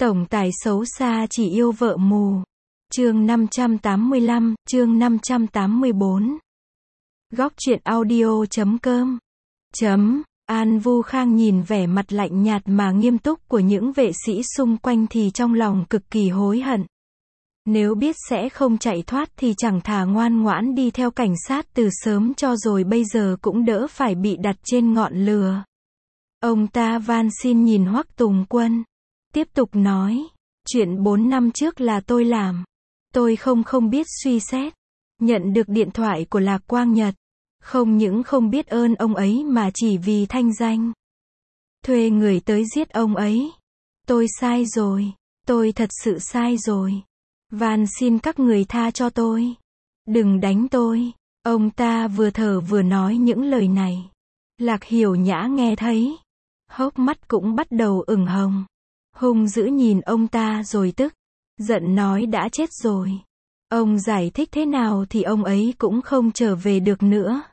Tổng tài xấu xa chỉ yêu vợ mù. Chương 585, chương 584. Góc truyện audio.com. An Vu Khang nhìn vẻ mặt lạnh nhạt mà nghiêm túc của những vệ sĩ xung quanh thì trong lòng cực kỳ hối hận. Nếu biết sẽ không chạy thoát thì chẳng thà ngoan ngoãn đi theo cảnh sát từ sớm cho rồi bây giờ cũng đỡ phải bị đặt trên ngọn lửa. Ông ta van xin nhìn Hoắc Tùng Quân. Tiếp tục nói, chuyện 4 năm trước là tôi làm. Tôi không biết suy xét. Nhận được điện thoại của Lạc Quang Nhật. Không những không biết ơn ông ấy mà chỉ vì thanh danh. Thuê người tới giết ông ấy. Tôi sai rồi. Tôi thật sự sai rồi. Van xin các người tha cho tôi. Đừng đánh tôi. Ông ta vừa thở vừa nói những lời này. Lạc Hiểu Nhã nghe thấy. Hốc mắt cũng bắt đầu ửng hồng. Hung dữ nhìn ông ta rồi tức. Giận nói đã chết rồi. Ông giải thích thế nào thì ông ấy cũng không trở về được nữa.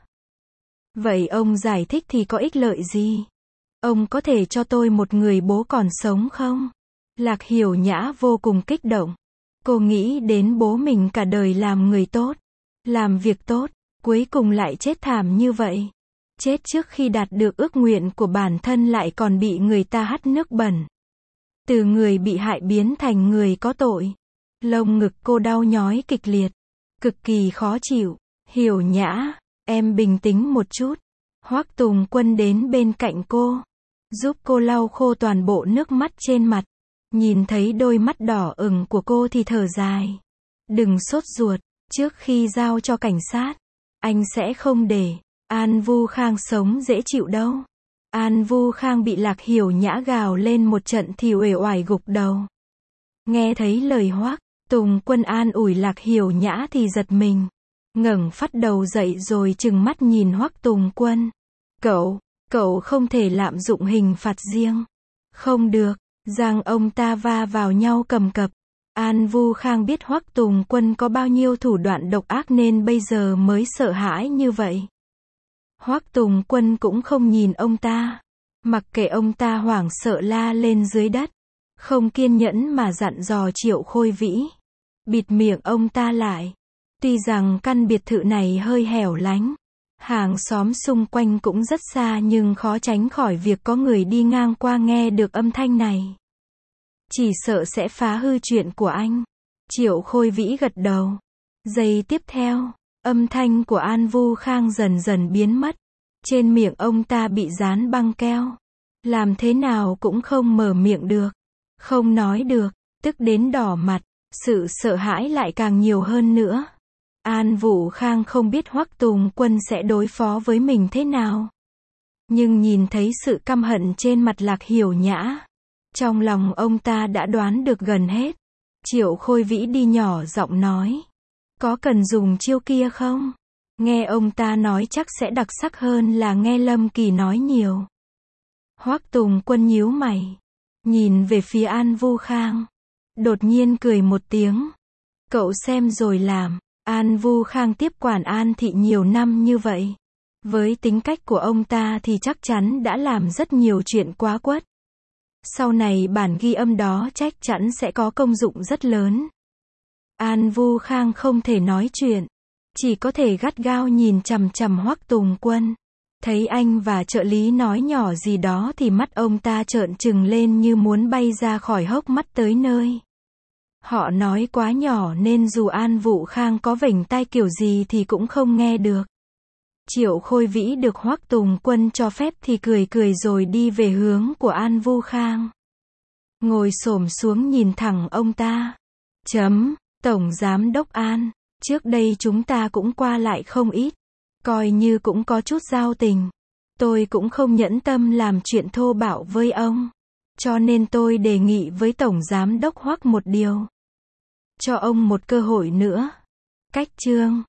Vậy ông giải thích thì có ích lợi gì? Ông có thể cho tôi một người bố còn sống không? Lạc Hiểu Nhã vô cùng kích động. Cô nghĩ đến bố mình cả đời làm người tốt, làm việc tốt, cuối cùng lại chết thảm như vậy. Chết trước khi đạt được ước nguyện của bản thân lại còn bị người ta hắt nước bẩn. Từ người bị hại biến thành người có tội. Lồng ngực cô đau nhói kịch liệt, cực kỳ khó chịu. Hiểu Nhã, em bình tĩnh một chút. Hoắc Tùng Quân đến bên cạnh cô, giúp cô lau khô toàn bộ nước mắt trên mặt. Nhìn thấy đôi mắt đỏ ửng của cô thì thở dài. Đừng sốt ruột, trước khi giao cho cảnh sát, anh sẽ không để An Vu Khang sống dễ chịu đâu. An Vu Khang bị Lạc Hiểu Nhã gào lên một trận thì uể oải gục đầu. Nghe thấy lời Hoắc Tùng Quân an ủi Lạc Hiểu Nhã thì giật mình. Ngẩng phát đầu dậy rồi trừng mắt nhìn Hoắc Tùng Quân. Cậu không thể lạm dụng hình phạt riêng. Không được. Rằng ông ta va vào nhau cầm cập. An Vu Khang biết Hoắc Tùng Quân có bao nhiêu thủ đoạn độc ác nên bây giờ mới sợ hãi như vậy. Hoắc Tùng Quân cũng không nhìn ông ta. Mặc kệ ông ta hoảng sợ la lên dưới đất. Không kiên nhẫn mà dặn dò Triệu Khôi Vĩ. Bịt miệng ông ta lại. Tuy rằng căn biệt thự này hơi hẻo lánh. Hàng xóm xung quanh cũng rất xa nhưng khó tránh khỏi việc có người đi ngang qua nghe được âm thanh này. Chỉ sợ sẽ phá hư chuyện của anh. Triệu Khôi Vĩ gật đầu. Giây tiếp theo, âm thanh của An Vu Khang dần dần biến mất. Trên miệng ông ta bị dán băng keo. Làm thế nào cũng không mở miệng được. Không nói được, tức đến đỏ mặt. Sự sợ hãi lại càng nhiều hơn nữa. An Vu Khang không biết Hoắc Tùng Quân sẽ đối phó với mình thế nào. Nhưng nhìn thấy sự căm hận trên mặt Lạc Hiểu Nhã, trong lòng ông ta đã đoán được gần hết. Triệu Khôi Vĩ đi nhỏ giọng nói. Có cần dùng chiêu kia không? Nghe ông ta nói chắc sẽ đặc sắc hơn là nghe Lâm Kỳ nói nhiều. Hoắc Tùng Quân nhíu mày. Nhìn về phía An Vu Khang. Đột nhiên cười một tiếng. Cậu xem rồi làm. An Vu Khang tiếp quản An Thị nhiều năm như vậy. Với tính cách của ông ta thì chắc chắn đã làm rất nhiều chuyện quá quất. Sau này bản ghi âm đó chắc chắn sẽ có công dụng rất lớn. An Vu Khang không thể nói chuyện. Chỉ có thể gắt gao nhìn chằm chằm Hoắc Tùng Quân. Thấy anh và trợ lý nói nhỏ gì đó thì mắt ông ta trợn trừng lên như muốn bay ra khỏi hốc mắt tới nơi. Họ nói quá nhỏ nên dù An Vu Khang có vểnh tai kiểu gì thì cũng không nghe được. Triệu Khôi Vĩ được Hoắc Tùng Quân cho phép thì cười cười rồi đi về hướng của An Vu Khang. Ngồi xổm xuống nhìn thẳng ông ta. Tổng Giám đốc An, trước đây chúng ta cũng qua lại không ít. Coi như cũng có chút giao tình. Tôi cũng không nhẫn tâm làm chuyện thô bạo với ông. Cho nên tôi đề nghị với Tổng Giám đốc Hoắc một điều. Cho ông một cơ hội nữa. Cách chương